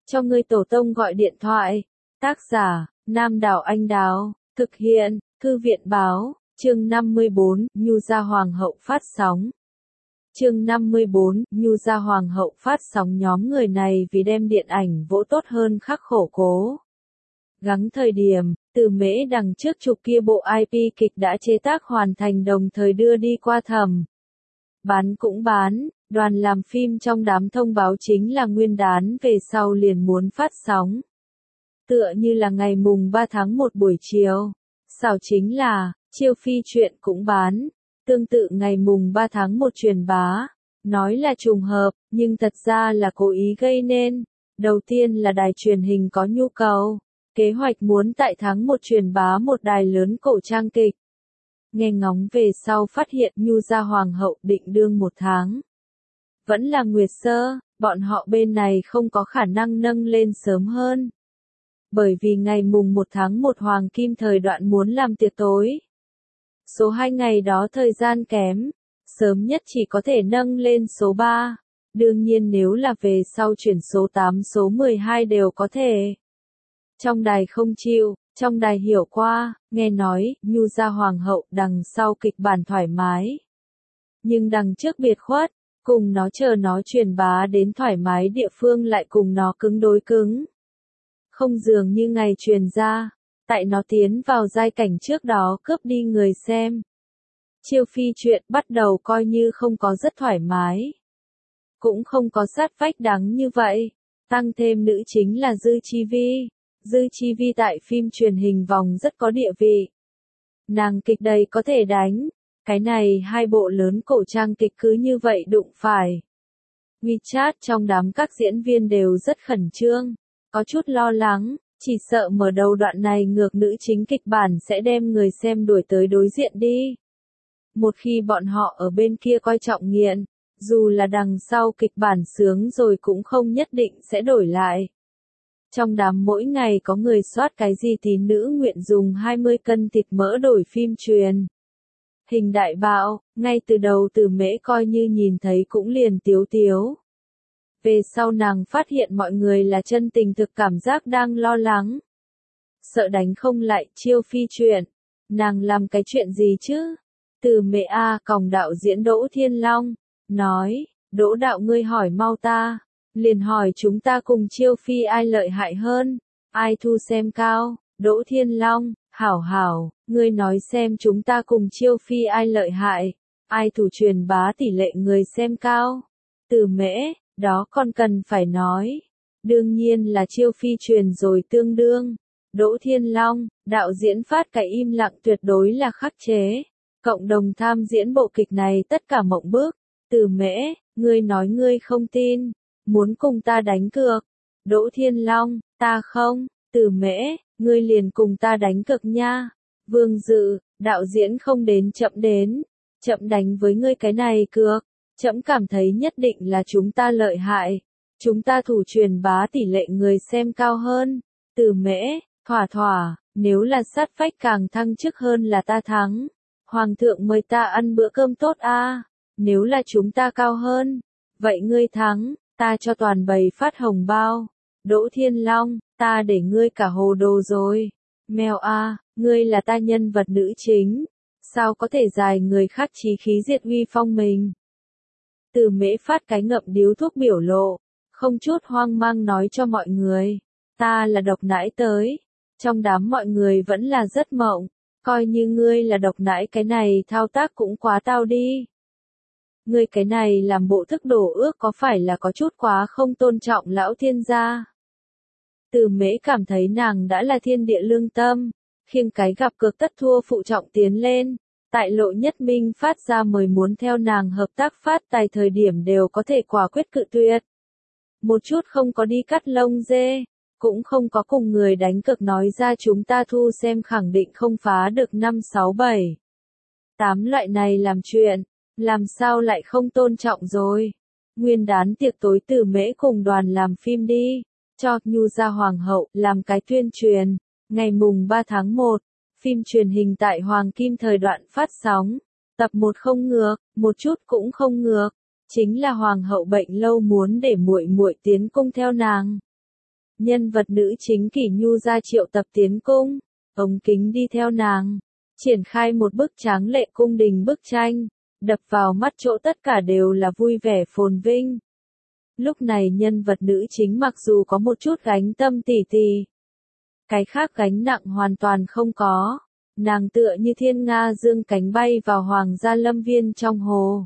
cho ngươi tổ tông gọi điện thoại. Tác giả, Nam Đảo Anh Đào, thực hiện, Thư viện báo, chương 54, Nhu gia Hoàng hậu phát sóng. Chương 54, Nhu gia Hoàng hậu phát sóng. Nhóm người này vì đem điện ảnh vỗ tốt hơn khắc khổ cố gắng thời điểm, từ Mễ đằng trước chụp kia bộ IP kịch đã chế tác hoàn thành đồng thời đưa đi qua thẩm bán cũng bán, đoàn làm phim trong đám thông báo chính là nguyên đán về sau liền muốn phát sóng. Tựa như là ngày mùng 3 tháng 1 buổi chiều, xảo chính là, Chiêu Phi chuyện cũng bán, tương tự ngày mùng 3 tháng 1 truyền bá, nói là trùng hợp, nhưng thật ra là cố ý gây nên. Đầu tiên là đài truyền hình có nhu cầu, kế hoạch muốn tại tháng 1 truyền bá một đài lớn cổ trang kịch. Nghe ngóng về sau phát hiện Nhu gia Hoàng hậu định đương 1 tháng. Vẫn là Nguyệt Sơ, bọn họ bên này không có khả năng nâng lên sớm hơn. Bởi vì ngày mùng 1 tháng 1 Hoàng Kim thời đoạn muốn làm tiệc tối. Số 2 ngày đó thời gian kém, sớm nhất chỉ có thể nâng lên số 3. Đương nhiên nếu là về sau chuyển số 8 số 12 đều có thể. Trong đài không chịu, trong đài hiểu qua, nghe nói, Nhu gia Hoàng hậu đằng sau kịch bản thoải mái. Nhưng đằng trước biệt khuất, cùng nó chờ nó truyền bá đến thoải mái địa phương lại cùng nó cứng đối cứng. Không dường như ngày truyền ra, tại nó tiến vào giai cảnh trước đó cướp đi người xem. Chiêu Phi chuyện bắt đầu coi như không có rất thoải mái. Cũng không có sát vách đáng như vậy, tăng thêm nữ chính là Dư Chi Vi. Dư Chi Vi tại phim truyền hình vòng rất có địa vị. Nàng kịch đầy có thể đánh, cái này hai bộ lớn cổ trang kịch cứ như vậy đụng phải. WeChat trong đám các diễn viên đều rất khẩn trương, có chút lo lắng, chỉ sợ mở đầu đoạn này ngược nữ chính kịch bản sẽ đem người xem đuổi tới đối diện đi. Một khi bọn họ ở bên kia coi trọng nghiện, dù là đằng sau kịch bản sướng rồi cũng không nhất định sẽ đổi lại. Trong đám mỗi ngày có người soát cái gì tín nữ nguyện dùng 20 cân thịt mỡ đổi phim truyền hình đại bạo, ngay từ đầu Từ Mễ coi như nhìn thấy cũng liền tiếu tiếu. Về sau nàng phát hiện mọi người là chân tình thực cảm giác đang lo lắng. Sợ đánh không lại Chiêu Phi chuyện. Nàng làm cái chuyện gì chứ? Từ Mễ còng đạo diễn Đỗ Thiên Long, nói, Đỗ đạo ngươi hỏi mau ta. Liền hỏi chúng ta cùng Chiêu Phi ai lợi hại hơn, ai thu xem cao. Đỗ Thiên Long, hảo, ngươi nói xem chúng ta cùng Chiêu Phi ai lợi hại, ai thủ truyền bá tỷ lệ người xem cao. Từ Mễ, đó còn cần phải nói. Đương nhiên là Chiêu Phi truyền rồi tương đương. Đỗ Thiên Long, đạo diễn phát cái im lặng tuyệt đối là khắc chế. Cộng đồng tham diễn bộ kịch này tất cả mộng bước. Từ Mễ, ngươi nói ngươi không tin. Muốn cùng ta đánh cược. Đỗ Thiên Long, ta không. Từ Mễ, ngươi liền cùng ta đánh cược nha. Vương Dự, đạo diễn không đến chậm đến. Chậm đánh với ngươi cái này cược. Chậm cảm thấy nhất định là chúng ta lợi hại. Chúng ta thủ truyền bá tỷ lệ người xem cao hơn. Từ Mễ, thỏa, nếu là sát phách càng thăng chức hơn là ta thắng. Hoàng thượng mời ta ăn bữa cơm tốt Nếu là chúng ta cao hơn, vậy ngươi thắng. Ta cho toàn bầy phát hồng bao. Đỗ Thiên Long, ta để ngươi cả hồ đồ rồi. Mèo ngươi là ta nhân vật nữ chính. Sao có thể dài người khác chí khí diệt uy phong mình. Từ Mễ phát cái ngậm điếu thuốc biểu lộ. Không chút hoang mang nói cho mọi người. Ta là độc nãi tới. Trong đám mọi người vẫn là rất mộng. Coi như ngươi là độc nãi cái này thao tác cũng quá tao đi. Ngươi cái này làm bộ thức đổ ước có phải là có chút quá không tôn trọng lão thiên gia. Từ Mễ cảm thấy nàng đã là thiên địa lương tâm, khiêng cái gặp cược tất thua phụ trọng tiến lên. Tại Lộ Nhất Minh phát ra mời muốn theo nàng hợp tác phát tài thời điểm đều có thể quả quyết cự tuyệt. Một chút không có đi cắt lông dê, cũng không có cùng người đánh cược nói ra chúng ta thu xem khẳng định không phá được 5, 6, 7, 8 loại này làm chuyện. Làm sao lại không tôn trọng rồi. Nguyên đán tiệc tối Từ Mễ cùng đoàn làm phim đi. Cho Nhu gia Hoàng hậu làm cái tuyên truyền. Ngày mùng 3 tháng 1, phim truyền hình tại Hoàng Kim thời đoạn phát sóng. Tập 1 không ngược, một chút cũng không ngược. Chính là Hoàng hậu bệnh lâu muốn để muội muội tiến cung theo nàng. Nhân vật nữ chính Kỷ Nhu ra triệu tập tiến cung, ống kính đi theo nàng, triển khai một bức tráng lệ cung đình bức tranh, đập vào mắt chỗ tất cả đều là vui vẻ phồn vinh. Lúc này nhân vật nữ chính mặc dù có một chút gánh tâm tỉ tỉ, cái khác gánh nặng hoàn toàn không có, nàng tựa như thiên nga dương cánh bay vào hoàng gia lâm viên trong hồ.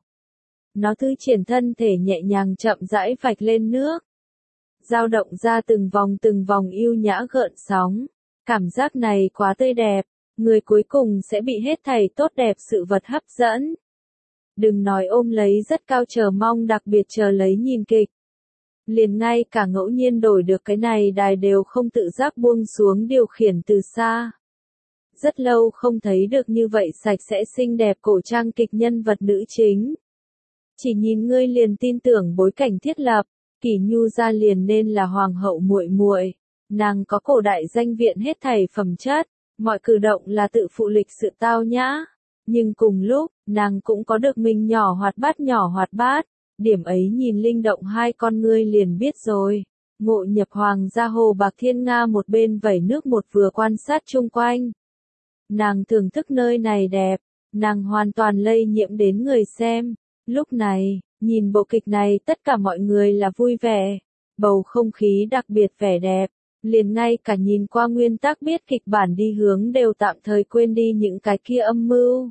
Nó thư triển thân thể nhẹ nhàng chậm rãi vạch lên nước, dao động ra từng vòng yêu nhã gợn sóng. Cảm giác này quá tươi đẹp, người cuối cùng sẽ bị hết thảy tốt đẹp sự vật hấp dẫn. Đừng nói ôm lấy rất cao chờ mong, đặc biệt chờ lấy nhìn kịch. Liền ngay cả ngẫu nhiên đổi được cái này đài đều không tự giác buông xuống điều khiển từ xa. Rất lâu không thấy được như vậy sạch sẽ xinh đẹp cổ trang kịch nhân vật nữ chính. Chỉ nhìn ngươi liền tin tưởng bối cảnh thiết lập, Kỷ Nhu ra liền nên là hoàng hậu muội muội. Nàng có cổ đại danh viện hết thảy phẩm chất, mọi cử động là tự phụ lịch sự tao nhã. Nhưng cùng lúc, nàng cũng có được mình nhỏ hoạt bát. Điểm ấy nhìn linh động hai con ngươi liền biết rồi. Ngộ nhập hoàng gia hồ bạc thiên nga một bên vẩy nước một vừa quan sát chung quanh. Nàng thưởng thức nơi này đẹp, nàng hoàn toàn lây nhiễm đến người xem. Lúc này, nhìn bộ kịch này tất cả mọi người là vui vẻ, bầu không khí đặc biệt vẻ đẹp, liền ngay cả nhìn qua nguyên tắc biết kịch bản đi hướng đều tạm thời quên đi những cái kia âm mưu.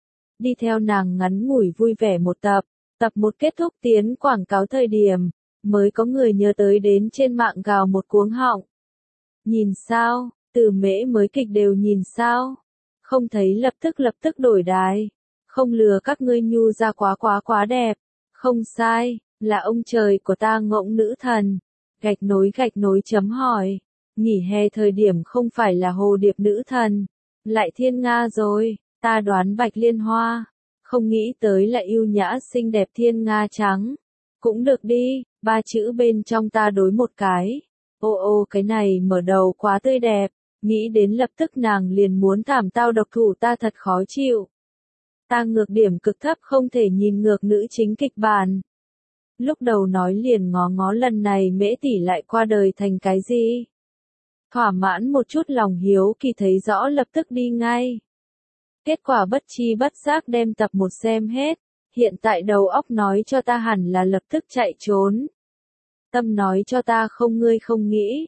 Đi theo nàng ngắn ngủi vui vẻ một tập một kết thúc tiến quảng cáo thời điểm, mới có người nhớ tới đến trên mạng gào một cuống họng. Nhìn sao, từ mễ mới kịch đều nhìn sao, không thấy lập tức đổi đài, không lừa các ngươi Nhu ra quá đẹp, không sai, là ông trời của ta ngỗng nữ thần, gạch nối chấm hỏi, nghỉ hè thời điểm không phải là hồ điệp nữ thần, lại thiên nga rồi, ta đoán Bạch Liên Hoa. Không nghĩ tới là yêu nhã xinh đẹp thiên nga trắng. Cũng được đi, ba chữ bên trong ta đối một cái. Ô cái này mở đầu quá tươi đẹp, nghĩ đến lập tức nàng liền muốn thảm tao độc thủ ta thật khó chịu. Ta ngược điểm cực thấp không thể nhìn ngược nữ chính kịch bản. Lúc đầu nói liền ngó lần này Mễ tỷ lại qua đời thành cái gì? Thỏa mãn một chút lòng hiếu kỳ thấy rõ lập tức đi ngay. Kết quả bất chi bất giác đem tập 1 xem hết, hiện tại đầu óc nói cho ta hẳn là lập tức chạy trốn. Tâm nói cho ta không ngươi không nghĩ.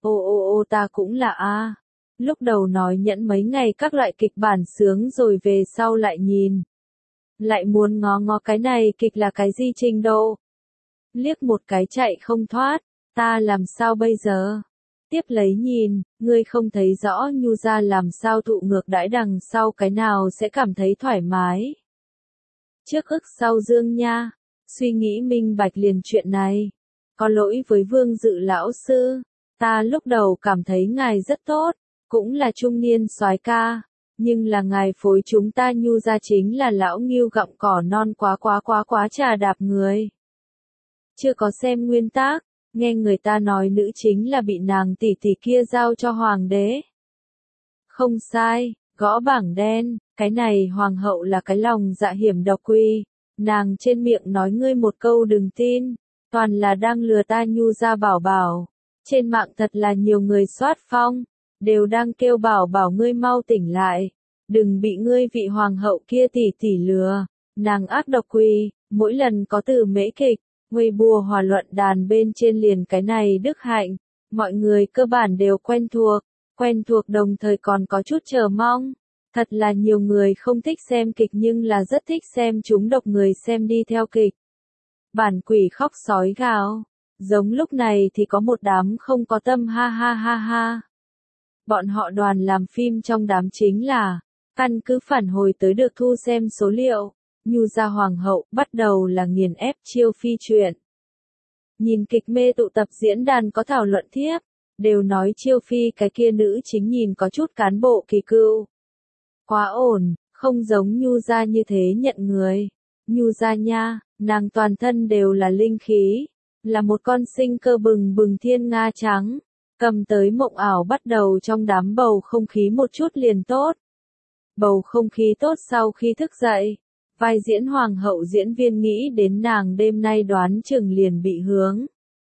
Ô ta cũng là a. Lúc đầu nói nhẫn mấy ngày các loại kịch bản sướng rồi về sau lại nhìn. Lại muốn ngó cái này kịch là cái gì trình độ. Liếc một cái chạy không thoát, ta làm sao bây giờ? Tiếp lấy nhìn, ngươi không thấy rõ Nhu ra làm sao thụ ngược đãi đằng sau cái nào sẽ cảm thấy thoải mái. Trước ức sau dương nha, suy nghĩ minh bạch liền chuyện này. Có lỗi với Vương Dự lão sư, ta lúc đầu cảm thấy ngài rất tốt, cũng là trung niên soái ca, nhưng là ngài phối chúng ta Nhu ra chính là lão nghiêu gặm cỏ non quá trà đạp người. Chưa có xem nguyên tác. Nghe người ta nói nữ chính là bị nàng tỷ tỷ kia giao cho hoàng đế. Không sai, gõ bảng đen, cái này hoàng hậu là cái lòng dạ hiểm độc quy. Nàng trên miệng nói ngươi một câu đừng tin, toàn là đang lừa ta Nhu ra bảo. Trên mạng thật là nhiều người soát phong, đều đang kêu bảo ngươi mau tỉnh lại. Đừng bị ngươi vị hoàng hậu kia tỷ lừa, nàng ác độc quy, mỗi lần có từ mễ kịch. Weibo hòa luận đàn bên trên liền cái này đức hạnh, mọi người cơ bản đều quen thuộc đồng thời còn có chút chờ mong. Thật là nhiều người không thích xem kịch nhưng là rất thích xem chúng độc người xem đi theo kịch. Bản quỷ khóc sói gào, giống lúc này thì có một đám không có tâm ha. Bọn họ đoàn làm phim trong đám chính là, căn cứ phản hồi tới được thu xem số liệu. Nhu ra hoàng hậu bắt đầu là nghiền ép chiêu phi chuyện. Nhìn kịch mê tụ tập diễn đàn có thảo luận thiếp, đều nói chiêu phi cái kia nữ chính nhìn có chút cán bộ kỳ cựu. Quá ổn, không giống Nhu ra như thế nhận người. Nhu ra nha, nàng toàn thân đều là linh khí, là một con sinh cơ bừng thiên nga trắng, cầm tới mộng ảo bắt đầu trong đám bầu không khí một chút liền tốt. Bầu không khí tốt sau khi thức dậy. Vai diễn hoàng hậu diễn viên nghĩ đến nàng đêm nay đoán chừng liền bị hướng.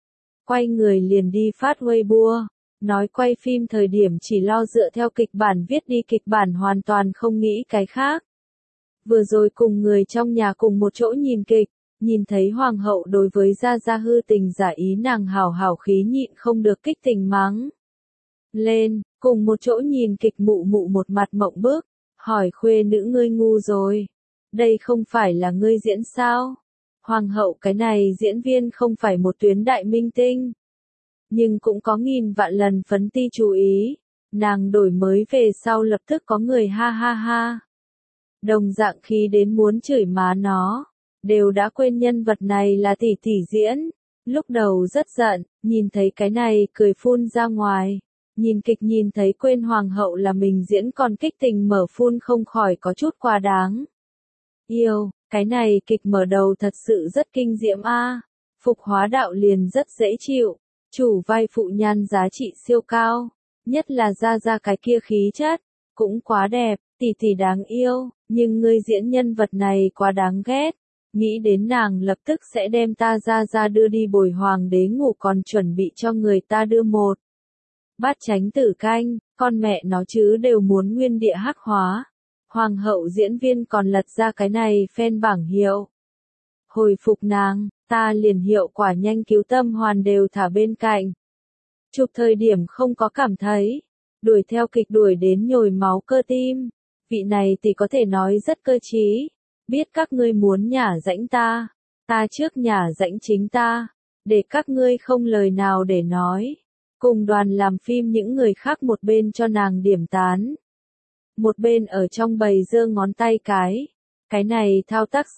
quay người liền đi phát Weibo, nói quay phim thời điểm chỉ lo dựa theo kịch bản viết đi kịch bản hoàn toàn không nghĩ cái khác. Vừa rồi cùng người trong nhà cùng một chỗ nhìn kịch, nhìn thấy hoàng hậu đối với Gia Gia hư tình giả ý nàng hào hào khí nhịn không được kích tình mắng lên, cùng một chỗ nhìn kịch mụ mụ một mặt mộng bức, hỏi khuê nữ ngươi ngu rồi, đây không phải là ngươi diễn sao? Hoàng hậu cái này diễn viên không phải một tuyến đại minh tinh, nhưng cũng có nghìn vạn lần phấn ti chú ý, nàng đổi mới về sau lập tức có người ha ha ha. Đồng dạng khi đến muốn chửi má nó, đều đã quên nhân vật này là tỷ tỷ diễn, lúc đầu rất giận, nhìn thấy cái này cười phun ra ngoài, nhìn kịch nhìn thấy quên hoàng hậu là mình diễn còn kích tình mở phun không khỏi có chút quá đáng. Yêu, cái này kịch mở đầu thật sự rất kinh diễm a. Phục hóa đạo liền rất dễ chịu, chủ vai phụ nhan giá trị siêu cao, nhất là Gia Gia cái kia khí chất, cũng quá đẹp, tỷ tỷ đáng yêu, nhưng ngươi diễn nhân vật này quá đáng ghét. Nghĩ đến nàng lập tức sẽ đem ta Gia Gia đưa đi bồi hoàng đế ngủ còn chuẩn bị cho người ta đưa một bát chánh tử canh, con mẹ nó chứ đều muốn nguyên địa hắc hóa. Hoàng hậu diễn viên còn lật ra cái này fan bảng hiệu. Hồi phục nàng, ta liền hiệu quả nhanh cứu tâm hoàn đều thả bên cạnh. Chụp thời điểm không có cảm thấy, đuổi theo kịch đuổi đến nhồi máu cơ tim. Vị này thì có thể nói rất cơ trí, biết các ngươi muốn nhả rãnh ta, ta trước nhả rãnh chính ta, để các ngươi không lời nào để nói. Cùng đoàn làm phim những người khác một bên cho nàng điểm tán, một bên ở trong bầy giơ ngón tay cái này thao tác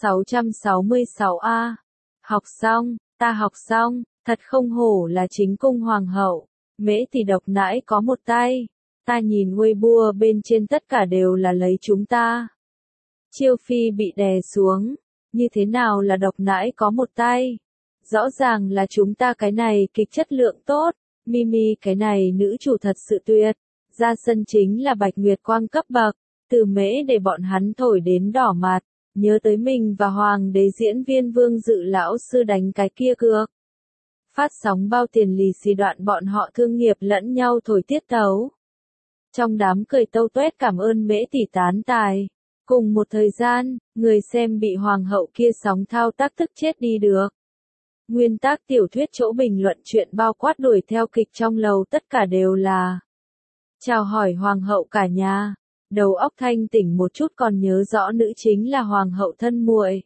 666A. Học xong, ta học xong, thật không hổ là chính cung hoàng hậu, mễ thì độc nãi có một tay, ta nhìn Weibo bên trên tất cả đều là lấy chúng ta. Chiêu phi bị đè xuống, như thế nào là độc nãi có một tay? Rõ ràng là chúng ta cái này kịch chất lượng tốt, Mimi cái này nữ chủ thật sự tuyệt, ra sân chính là Bạch Nguyệt Quang cấp bậc, từ mễ để bọn hắn thổi đến đỏ mặt, nhớ tới mình và hoàng đế diễn viên Vương Dự lão sư đánh cái kia cược. Phát sóng bao tiền lì xì đoạn bọn họ thương nghiệp lẫn nhau thổi tiết tấu. Trong đám cười tâu tuét cảm ơn mễ tỷ tán tài. Cùng một thời gian, người xem bị hoàng hậu kia sóng thao tác tức chết đi được. Nguyên tác tiểu thuyết chỗ bình luận chuyện bao quát đuổi theo kịch trong lầu tất cả đều là chào hỏi hoàng hậu cả nhà. Đầu óc thanh tỉnh một chút còn nhớ rõ nữ chính là hoàng hậu thân muội.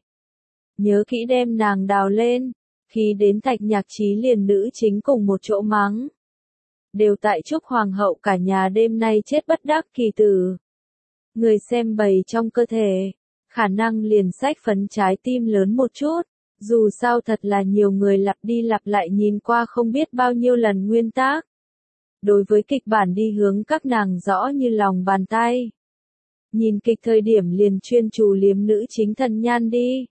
Nhớ kỹ đem nàng đào lên, khi đến Thạch Nhạc Chí liền nữ chính cùng một chỗ mắng. Đều tại chúc hoàng hậu cả nhà đêm nay chết bất đắc kỳ tử. Người xem bầy trong cơ thể, khả năng liền sách phấn trái tim lớn một chút, dù sao thật là nhiều người lặp đi lặp lại nhìn qua không biết bao nhiêu lần nguyên tác. Đối với kịch bản đi hướng các nàng rõ như lòng bàn tay. Nhìn kịch thời điểm liền chuyên chú liếm nữ chính thần nhan đi.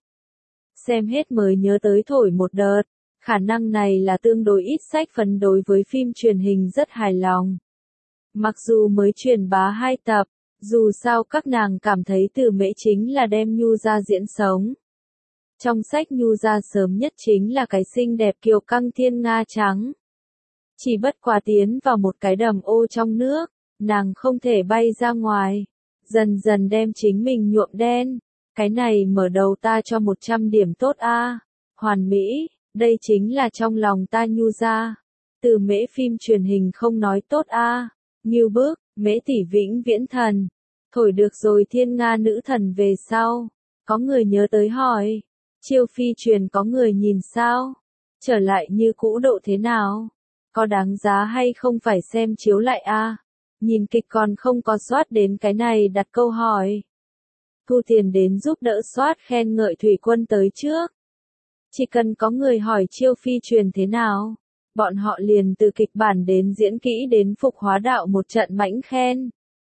Xem hết mới nhớ tới thổi một đợt, khả năng này là tương đối ít sách phấn đối với phim truyền hình rất hài lòng. Mặc dù mới truyền bá 2 tập, dù sao các nàng cảm thấy từ mễ chính là đem Nhu ra diễn sống. Trong sách Nhu ra sớm nhất chính là cái xinh đẹp kiều căng thiên nga trắng. Chỉ bất quá tiến vào một cái đầm ô trong nước, nàng không thể bay ra ngoài. Dần dần đem chính mình nhuộm đen. Cái này mở đầu ta cho 100 điểm tốt a. Hoàn mỹ, đây chính là trong lòng ta Nhu ra. Từ mễ phim truyền hình không nói tốt a. Như bước, mễ tỷ vĩnh viễn thần. Thổi được rồi thiên nga nữ thần về sau. Có người nhớ tới hỏi. Chiêu phi truyền có người nhìn sao? Trở lại như cũ độ thế nào? Có đáng giá hay không phải xem chiếu lại a? Nhìn kịch còn không có soát đến cái này đặt câu hỏi. Thu tiền đến giúp đỡ soát khen ngợi thủy quân tới trước. Chỉ cần có người hỏi chiêu phi truyền thế nào, bọn họ liền từ kịch bản đến diễn kỹ đến phục hóa đạo một trận mãnh khen.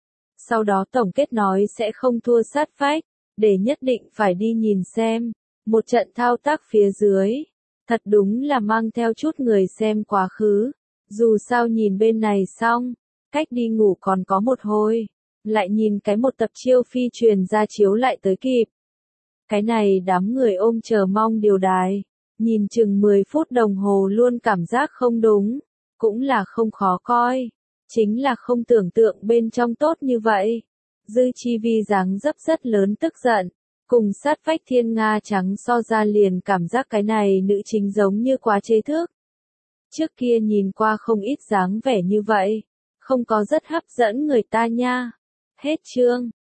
Sau đó tổng kết nói sẽ không thua sát phách, để nhất định phải đi nhìn xem. Một trận thao tác phía dưới, thật đúng là mang theo chút người xem quá khứ. Dù sao nhìn bên này xong, cách đi ngủ còn có một hồi, lại nhìn cái một tập chiêu phi truyền ra chiếu lại tới kịp. Cái này đám người ôm chờ mong điều đài, Nhìn chừng 10 phút đồng hồ luôn cảm giác không đúng, cũng là không khó coi, chính là không tưởng tượng bên trong tốt như vậy. Dư Chi Vi dáng dấp rất lớn tức giận, cùng sát vách Thiên Nga trắng so ra liền cảm giác cái này nữ chính giống như quá chế thước. Trước kia nhìn qua không ít dáng vẻ như vậy, không có rất hấp dẫn người ta nha. Hết chương.